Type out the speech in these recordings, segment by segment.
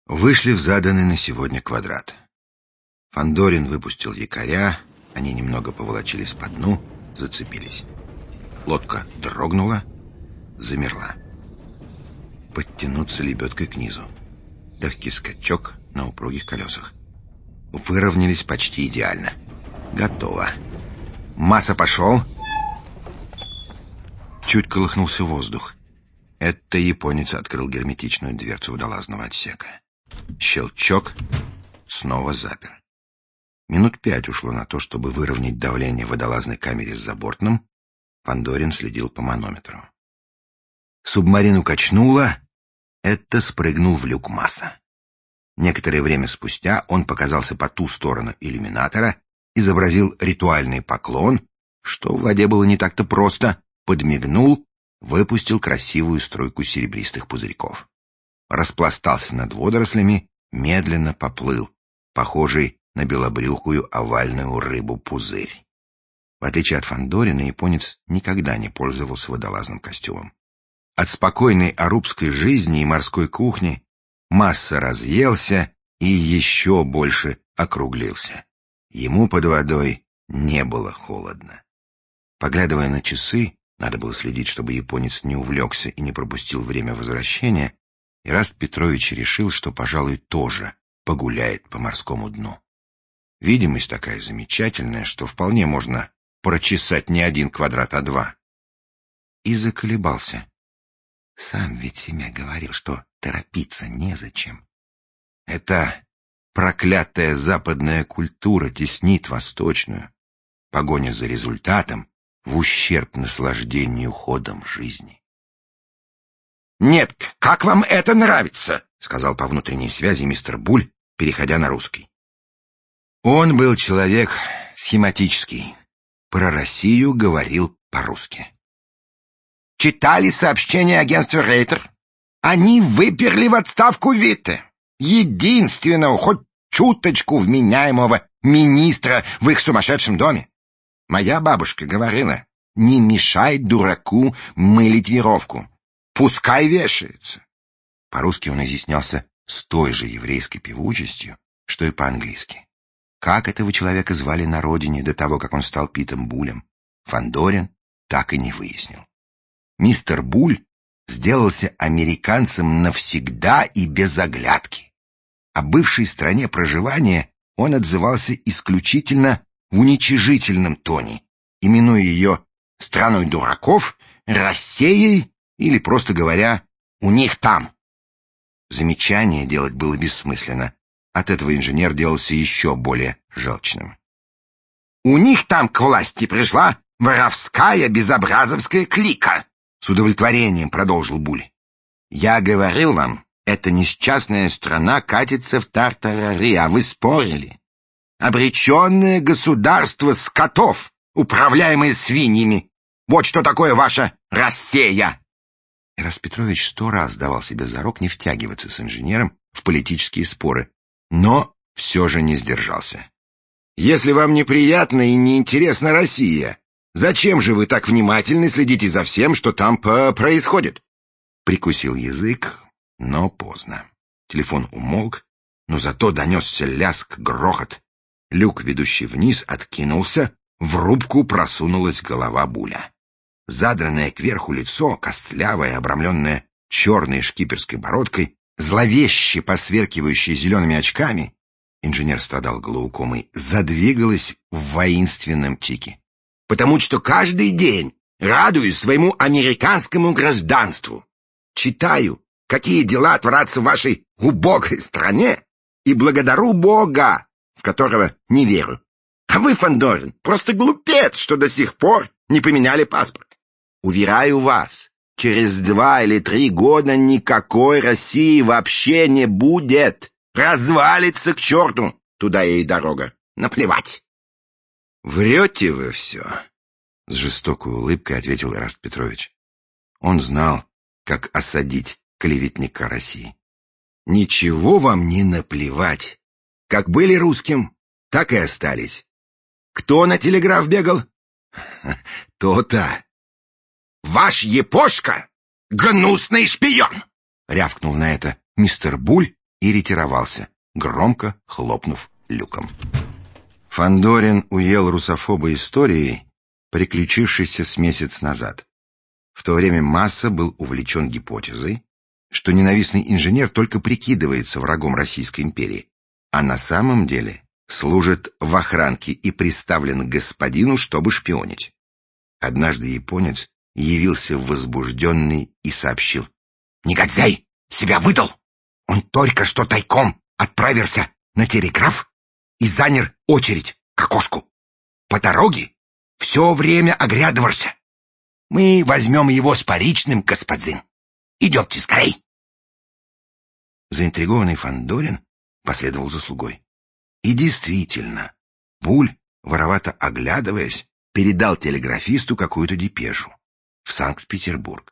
Вышли в заданный на сегодня квадрат. Фандорин выпустил якоря, они немного поволочились по дну, зацепились. Лодка дрогнула, замерла. Подтянуться лебедкой к низу. Легкий скачок на упругих колесах. Выровнялись почти идеально. Готово. Масса пошел. Чуть колыхнулся воздух. Это японец открыл герметичную дверцу водолазного отсека. Щелчок, снова запер. Минут 5 ушло на то, чтобы выровнять давление в водолазной камере с забортным. Фандорин следил по манометру. Субмарину качнуло. Это спрыгнул в люк Масса. Некоторое время спустя он показался по ту сторону иллюминатора, изобразил ритуальный поклон, что в воде было не так-то просто, подмигнул, выпустил красивую струйку серебристых пузырьков. Распластался над водорослями, медленно поплыл, похожий на белобрюхую овальную рыбу-пузырь. В отличие от Фандорина, японец никогда не пользовался водолазным костюмом. От спокойной арубской жизни и морской кухни Масса разъелся и еще больше округлился. Ему под водой не было холодно. Поглядывая на часы, надо было следить, чтобы японец не увлекся и не пропустил время возвращения, Ираст Петрович решил, что, пожалуй, тоже погуляет по морскому дну. Видимость такая замечательная, что вполне можно прочесать не 1 квадрат, а 2. И заколебался. Сам ведь семья говорил, что торопиться незачем. Эта проклятая западная культура теснит восточную. Погоня за результатом в ущерб наслаждению ходом жизни. «Нет, как вам это нравится?» — сказал по внутренней связи мистер Буль, переходя на русский. Он был человек схематический. Про Россию говорил по-русски. «Читали сообщение агентства Рейтер? Они выперли в отставку Витте, единственного, хоть чуточку вменяемого министра в их сумасшедшем доме. Моя бабушка говорила, не мешай дураку мылить веревку. Пускай вешается». По-русски он изъяснялся с той же еврейской певучестью, что и по-английски. Как этого человека звали на родине до того, как он стал Питом Булем, Фандорин так и не выяснил. Мистер Буль сделался американцем навсегда и без оглядки. О бывшей стране проживания он отзывался исключительно в уничижительном тоне, именуя ее «страной дураков», «Россией» или, просто говоря, «у них там». Замечание делать было бессмысленно. От этого инженер делался еще более желчным. «У них там к власти пришла воровская безобразовская клика», — с удовлетворением продолжил Буль. «Я говорил вам, эта несчастная страна катится в тартарари, а вы спорили. Обреченное государство скотов, управляемое свиньями. Вот что такое ваша Россия!» Ираст Петрович 100 раз давал себе зарок не втягиваться с инженером в политические споры, но все же не сдержался. «Если вам неприятна и неинтересна Россия, зачем же вы так внимательно следите за всем, что там происходит?» Прикусил язык, но поздно. Телефон умолк, но зато донесся лязг, грохот. Люк, ведущий вниз, откинулся, в рубку просунулась голова Буля. Задранное кверху лицо, костлявое, обрамленное черной шкиперской бородкой, зловеще посверкивающее зелеными очками, инженер страдал глаукомой, задвигалось в воинственном тике. «Потому что каждый день радуюсь своему американскому гражданству. Читаю, какие дела творятся в вашей убогой стране, и благодарю Бога, в которого не верю. А вы, Фандорин, просто глупец, что до сих пор не поменяли паспорт. Уверяю вас, через 2 или 3 года никакой России вообще не будет. Развалится к черту, туда ей дорога. Наплевать». «Врете вы все», — с жестокой улыбкой ответил Ираст Петрович. Он знал, как осадить клеветника России. «Ничего вам не наплевать. Как были русским, так и остались. Кто на телеграф бегал? То-то. Ваш Епошка — гнусный шпион!» — рявкнул на это мистер Буль и ретировался, громко хлопнув люком. Фандорин уел русофоба историей, приключившейся с месяц назад. В то время Масса был увлечен гипотезой, что ненавистный инженер только прикидывается врагом Российской империи, а на самом деле служит в охранке и приставлен к господину, чтобы шпионить. Однажды японец явился возбужденный и сообщил: «Негодяй себя выдал! Он только что тайком отправился на телеграф и занял очередь к окошку. По дороге все время оглядывался. Мы возьмем его с паричным, господин. Идемте скорей!» Заинтригованный Фандорин последовал за слугой. И действительно, Буль, воровато оглядываясь, передал телеграфисту какую-то депешу в Санкт-Петербург.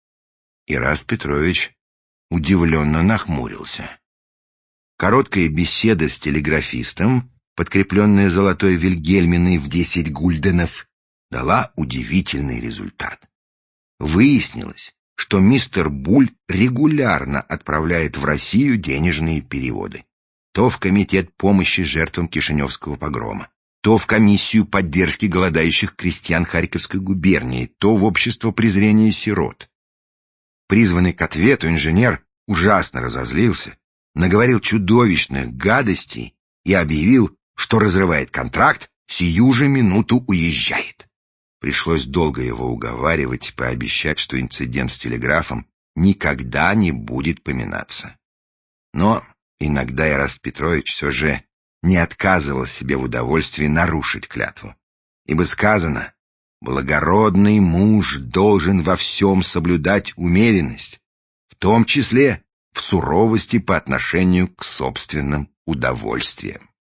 Ираст Петрович удивленно нахмурился. Короткая беседа с телеграфистом, подкрепленная золотой вильгельминой в 10 гульденов, дала удивительный результат. Выяснилось, что мистер Буль регулярно отправляет в Россию денежные переводы. То в Комитет помощи жертвам Кишиневского погрома, то в Комиссию поддержки голодающих крестьян Харьковской губернии, то в Общество презрения сирот. Призванный к ответу инженер ужасно разозлился, наговорил чудовищных гадостей и объявил, что разрывает контракт, сию же минуту уезжает. Пришлось долго его уговаривать и пообещать, что инцидент с телеграфом никогда не будет поминаться. Но иногда Ираст Петрович все же не отказывал себе в удовольствии нарушить клятву. Ибо сказано: благородный муж должен во всем соблюдать умеренность, в том числе в суровости по отношению к собственным удовольствиям.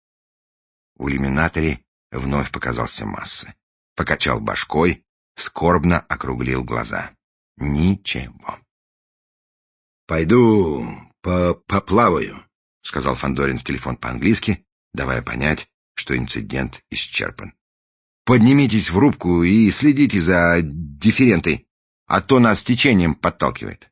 В иллюминаторе вновь показался Масса. Покачал башкой, скорбно округлил глаза. Ничего. «Пойду поплаваю», — сказал Фандорин в телефон по-английски, давая понять, что инцидент исчерпан. «Поднимитесь в рубку и следите за дифферентой, а то нас течением подталкивает».